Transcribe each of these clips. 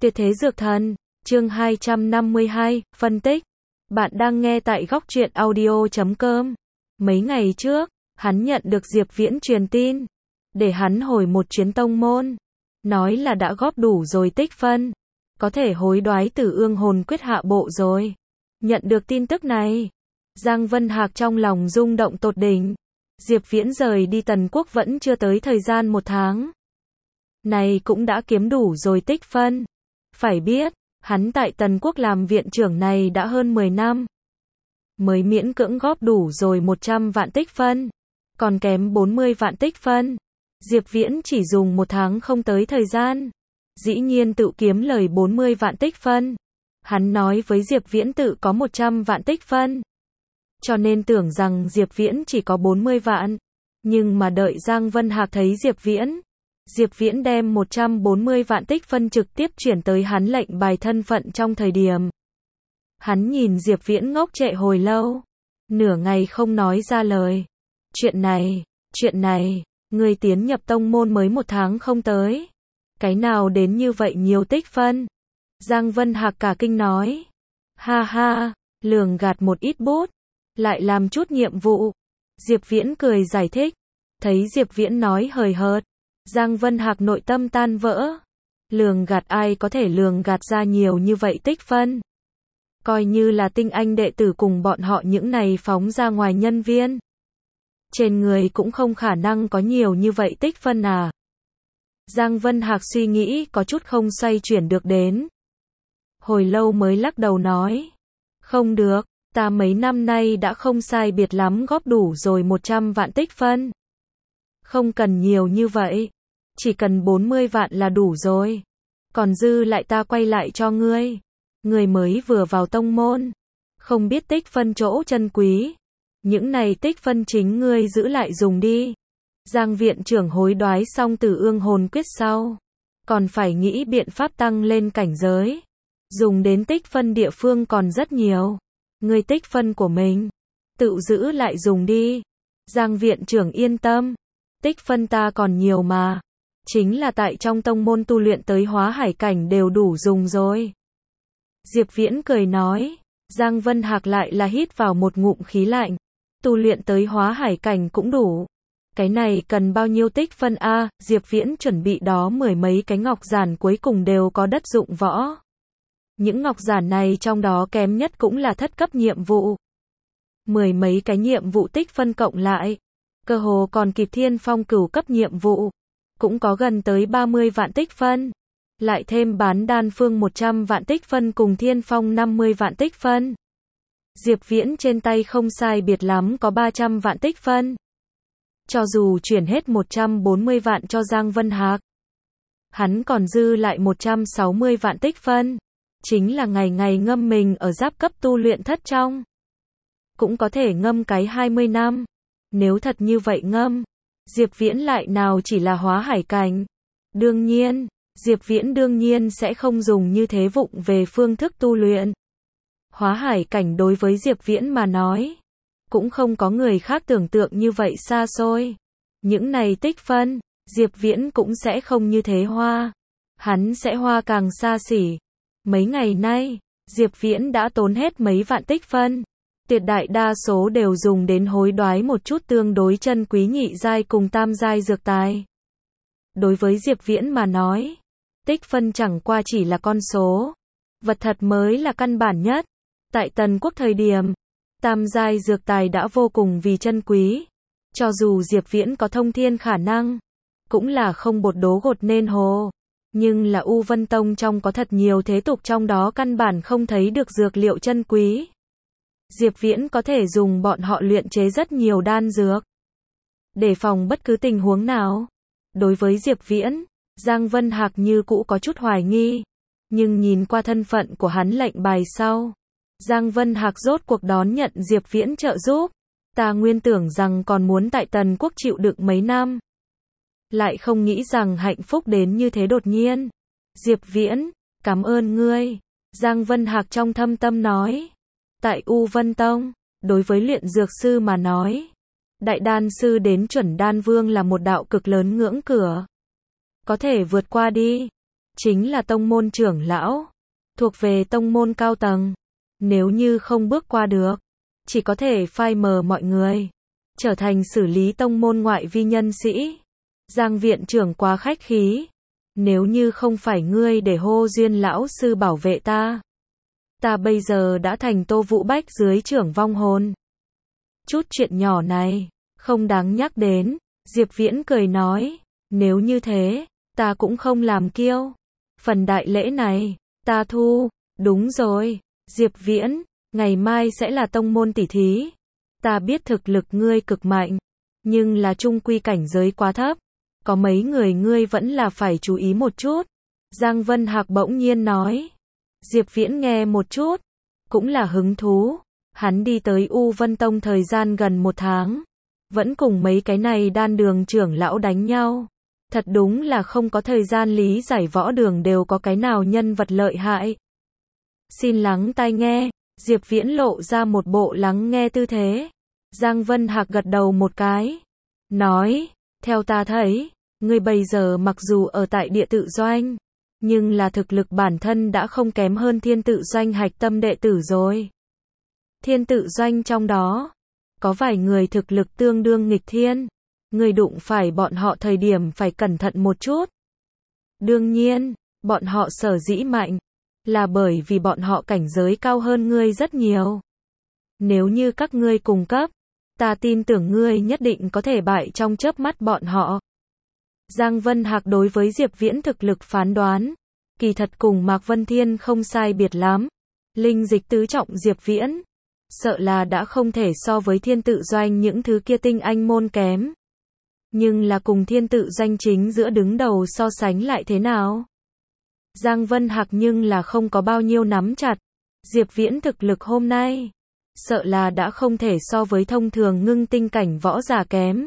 Tuyệt thế dược thần, chương 252, phân tích. Bạn đang nghe tại góc truyện audio.com. Mấy ngày trước, hắn nhận được Diệp Viễn truyền tin, để hắn hồi một chuyến tông môn. Nói là đã góp đủ rồi tích phân, có thể hối đoái Tử Ương hồn quyết hạ bộ rồi. Nhận được tin tức này, Giang Vân Hạc trong lòng rung động tột đỉnh. Diệp Viễn rời đi Tần Quốc vẫn chưa tới thời gian 1 tháng. Này cũng đã kiếm đủ rồi tích phân. Phải biết, hắn tại Tần Quốc làm viện trưởng này đã hơn 10 năm. Mới miễn cưỡng góp đủ rồi 100 vạn tích phân. Còn kém 40 vạn tích phân. Diệp Viễn chỉ dùng 1 tháng không tới thời gian. Dĩ nhiên tự kiếm lời 40 vạn tích phân. Hắn nói với Diệp Viễn tự có 100 vạn tích phân. Cho nên tưởng rằng Diệp Viễn chỉ có 40 vạn. Nhưng mà đợi Giang Vân Hạc thấy Diệp Viễn đem 140 vạn tích phân trực tiếp chuyển tới hắn lệnh bài thân phận trong thời điểm. Hắn nhìn Diệp Viễn ngốc trệ hồi lâu. Nửa ngày không nói ra lời. Chuyện này, người tiến nhập tông môn mới 1 tháng không tới. Cái nào đến như vậy nhiều tích phân? Giang Vân Hạc cả kinh nói. Ha ha, lường gạt một ít bút. Lại làm chút nhiệm vụ. Diệp Viễn cười giải thích. Thấy Diệp Viễn nói hời hợt. Giang Vân Hạc nội tâm tan vỡ. Lường gạt, ai có thể lường gạt ra nhiều như vậy tích phân. Coi như là tinh anh đệ tử cùng bọn họ những này phóng ra ngoài nhân viên. Trên người cũng không khả năng có nhiều như vậy tích phân à. Giang Vân Hạc suy nghĩ có chút không xoay chuyển được đến. Hồi lâu mới lắc đầu nói. Không được, ta mấy năm nay đã không sai biệt lắm góp đủ rồi 100 vạn tích phân. Không cần nhiều như vậy. Chỉ cần 40 vạn là đủ rồi. Còn dư lại ta quay lại cho ngươi. Ngươi mới vừa vào tông môn. Không biết tích phân chỗ chân quý. Những này tích phân chính ngươi giữ lại dùng đi. Giang viện trưởng hối đoái xong Tử Ương hồn quyết sau. Còn phải nghĩ biện pháp tăng lên cảnh giới. Dùng đến tích phân địa phương còn rất nhiều. Ngươi tích phân của mình tự giữ lại dùng đi. Giang viện trưởng yên tâm. Tích phân ta còn nhiều mà. Chính là tại trong tông môn tu luyện tới hóa hải cảnh đều đủ dùng rồi. Diệp Viễn cười nói. Giang Vân Hạc lại là hít vào một ngụm khí lạnh. Tu luyện tới hóa hải cảnh cũng đủ. Cái này cần bao nhiêu tích phân a? Diệp Viễn chuẩn bị đó 10 mấy cái ngọc giản cuối cùng đều có đất dụng võ. Những ngọc giản này trong đó kém nhất cũng là thất cấp nhiệm vụ. 10 mấy cái nhiệm vụ tích phân cộng lại. Cơ hồ còn kịp Thiên Phong cửu cấp nhiệm vụ. Cũng có gần tới 30 vạn tích phân. Lại thêm bán đan phương 100 vạn tích phân cùng Thiên Phong 50 vạn tích phân. Diệp Viễn trên tay không sai biệt lắm có 300 vạn tích phân. Cho dù chuyển hết 140 vạn cho Giang Vân Hạc. Hắn còn dư lại 160 vạn tích phân. Chính là ngày ngày ngâm mình ở giáp cấp tu luyện thất trong. Cũng có thể ngâm cái 20 năm. Nếu thật như vậy ngâm, Diệp Viễn lại nào chỉ là hóa hải cảnh. Đương nhiên, Diệp Viễn đương nhiên sẽ không dùng như thế vụng về phương thức tu luyện. Hóa hải cảnh đối với Diệp Viễn mà nói, cũng không có người khác tưởng tượng như vậy xa xôi. Những này tích phân, Diệp Viễn cũng sẽ không như thế hoa. Hắn sẽ hoa càng xa xỉ. Mấy ngày nay, Diệp Viễn đã tốn hết mấy vạn tích phân. Tuyệt đại đa số đều dùng đến hối đoái một chút tương đối chân quý nhị giai cùng tam giai dược tài. Đối với Diệp Viễn mà nói, tích phân chẳng qua chỉ là con số. Vật thật mới là căn bản nhất. Tại Tần Quốc thời điểm, tam giai dược tài đã vô cùng vì chân quý. Cho dù Diệp Viễn có thông thiên khả năng, cũng là không bột đố gột nên hồ. Nhưng là U Vân Tông trong có thật nhiều thế tục trong đó căn bản không thấy được dược liệu chân quý. Diệp Viễn có thể dùng bọn họ luyện chế rất nhiều đan dược. Để phòng bất cứ tình huống nào. Đối với Diệp Viễn, Giang Vân Hạc như cũ có chút hoài nghi. Nhưng nhìn qua thân phận của hắn lệnh bài sau. Giang Vân Hạc rốt cuộc đón nhận Diệp Viễn trợ giúp. Ta nguyên tưởng rằng còn muốn tại Tần Quốc chịu đựng mấy năm. Lại không nghĩ rằng hạnh phúc đến như thế đột nhiên. Diệp Viễn, cảm ơn ngươi. Giang Vân Hạc trong thâm tâm nói. Tại U Vân Tông, đối với luyện dược sư mà nói, đại đan sư đến chuẩn đan vương là một đạo cực lớn ngưỡng cửa. Có thể vượt qua đi. chính là tông môn trưởng lão, thuộc về tông môn cao tầng. Nếu như không bước qua được, chỉ có thể phai mờ mọi người, trở thành xử lý tông môn ngoại vi nhân sĩ. Giang viện trưởng quá khách khí. Nếu như không phải ngươi để hô duyên lão sư bảo vệ ta, ta bây giờ đã thành Tô Vũ Bách dưới trưởng vong hồn. Chút chuyện nhỏ này, không đáng nhắc đến. Diệp Viễn cười nói, nếu như thế, ta cũng không làm kiêu. Phần đại lễ này, ta thu. Đúng rồi, Diệp Viễn, ngày mai sẽ là tông môn tỷ thí. Ta biết thực lực ngươi cực mạnh, nhưng là trung quy cảnh giới quá thấp. Có mấy người ngươi vẫn là phải chú ý một chút. Giang Vân Hạc bỗng nhiên nói. Diệp Viễn nghe một chút, cũng là hứng thú. Hắn đi tới U Vân Tông thời gian gần 1 tháng. Vẫn cùng mấy cái này đan đường trưởng lão đánh nhau. Thật đúng là không có thời gian lý giải võ đường đều có cái nào nhân vật lợi hại. Xin lắng tai nghe. Diệp Viễn lộ ra một bộ lắng nghe tư thế. Giang Vân Hạc gật đầu một cái. Nói, theo ta thấy, ngươi bây giờ mặc dù ở tại địa tự doanh, nhưng là thực lực bản thân đã không kém hơn thiên tự doanh hạch tâm đệ tử rồi. Thiên tự doanh trong đó, có vài người thực lực tương đương nghịch thiên. Ngươi đụng phải bọn họ thời điểm phải cẩn thận một chút. Đương nhiên, bọn họ sở dĩ mạnh, là bởi vì bọn họ cảnh giới cao hơn ngươi rất nhiều. Nếu như các ngươi cùng cấp, ta tin tưởng ngươi nhất định có thể bại trong chớp mắt bọn họ. Giang Vân Hạc đối với Diệp Viễn thực lực phán đoán, kỳ thật cùng Mạc Vân Thiên không sai biệt lắm. Linh dịch tứ trọng Diệp Viễn, sợ là đã không thể so với thiên tự doanh những thứ kia tinh anh môn kém. Nhưng là cùng thiên tự doanh chính giữa đứng đầu so sánh lại thế nào? Giang Vân Hạc nhưng là không có bao nhiêu nắm chặt. Diệp Viễn thực lực hôm nay, sợ là đã không thể so với thông thường ngưng tinh cảnh võ giả kém.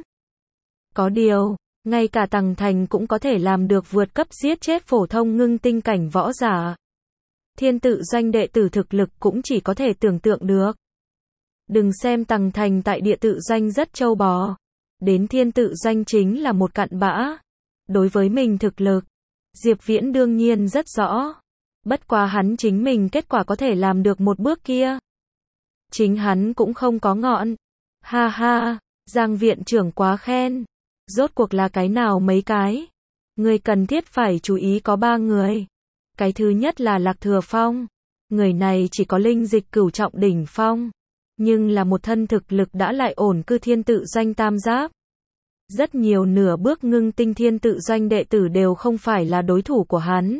Có điều, ngay cả Tằng Thành cũng có thể làm được vượt cấp giết chết phổ thông ngưng tinh cảnh võ giả. Thiên tự doanh đệ tử thực lực cũng chỉ có thể tưởng tượng được. Đừng xem Tằng Thành tại địa tự doanh rất trâu bò, đến thiên tự doanh chính là một cặn bã. Đối với mình thực lực, Diệp Viễn đương nhiên rất rõ. Bất quá hắn chính mình kết quả có thể làm được một bước kia. Chính hắn cũng không có ngọn. Ha ha, Giang viện trưởng quá khen. Rốt cuộc là cái nào mấy cái? Người cần thiết phải chú ý có 3 người. Cái thứ nhất là Lạc Thừa Phong. Người này chỉ có linh dịch cửu trọng đỉnh phong, nhưng là một thân thực lực đã lại ổn cư thiên tự doanh tam giáp. Rất nhiều nửa bước ngưng tinh thiên tự doanh đệ tử đều không phải là đối thủ của hắn.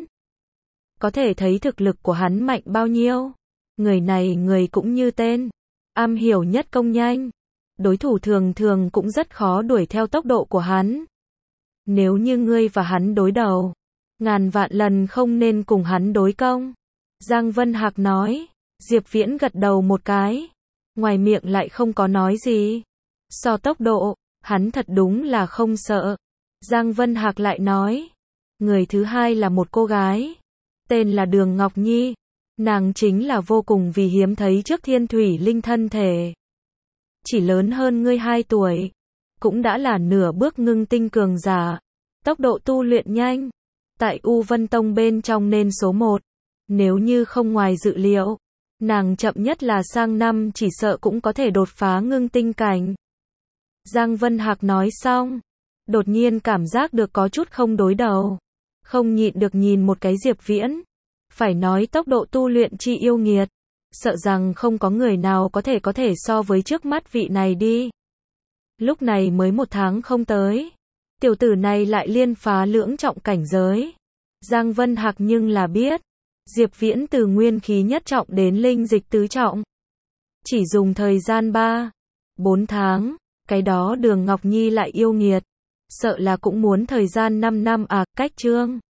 Có thể thấy thực lực của hắn mạnh bao nhiêu. Người này người cũng như tên, am hiểu nhất công nhanh. Đối thủ thường thường cũng rất khó đuổi theo tốc độ của hắn. Nếu như ngươi và hắn đối đầu, ngàn vạn lần không nên cùng hắn đối công. Giang Vân Hạc nói. Diệp Viễn gật đầu một cái, ngoài miệng lại không có nói gì. So tốc độ, hắn thật đúng là không sợ. Giang Vân Hạc lại nói. Người thứ hai là một cô gái, tên là Đường Ngọc Nhi. Nàng chính là vô cùng vì hiếm thấy trước thiên thủy linh thân thể. Chỉ lớn hơn ngươi 2 tuổi, cũng đã là nửa bước ngưng tinh cường giả. Tốc độ tu luyện nhanh, tại U Vân Tông bên trong nên số 1. Nếu như không ngoài dự liệu, nàng chậm nhất là sang năm chỉ sợ cũng có thể đột phá ngưng tinh cảnh. Giang Vân Hạc nói xong, đột nhiên cảm giác được có chút không đối đầu. Không nhịn được nhìn một cái Diệp Viễn. Phải nói tốc độ tu luyện chi yêu nghiệt, sợ rằng không có người nào có thể so với trước mắt vị này đi. Lúc này mới 1 tháng không tới, tiểu tử này lại liên phá lưỡng trọng cảnh giới. Giang Vân Hạc nhưng là biết, Diệp Viễn từ nguyên khí nhất trọng đến linh dịch tứ trọng, chỉ dùng thời gian 3-4 tháng, cái đó Đường Ngọc Nhi lại yêu nghiệt, sợ là cũng muốn thời gian 5 năm cách chương.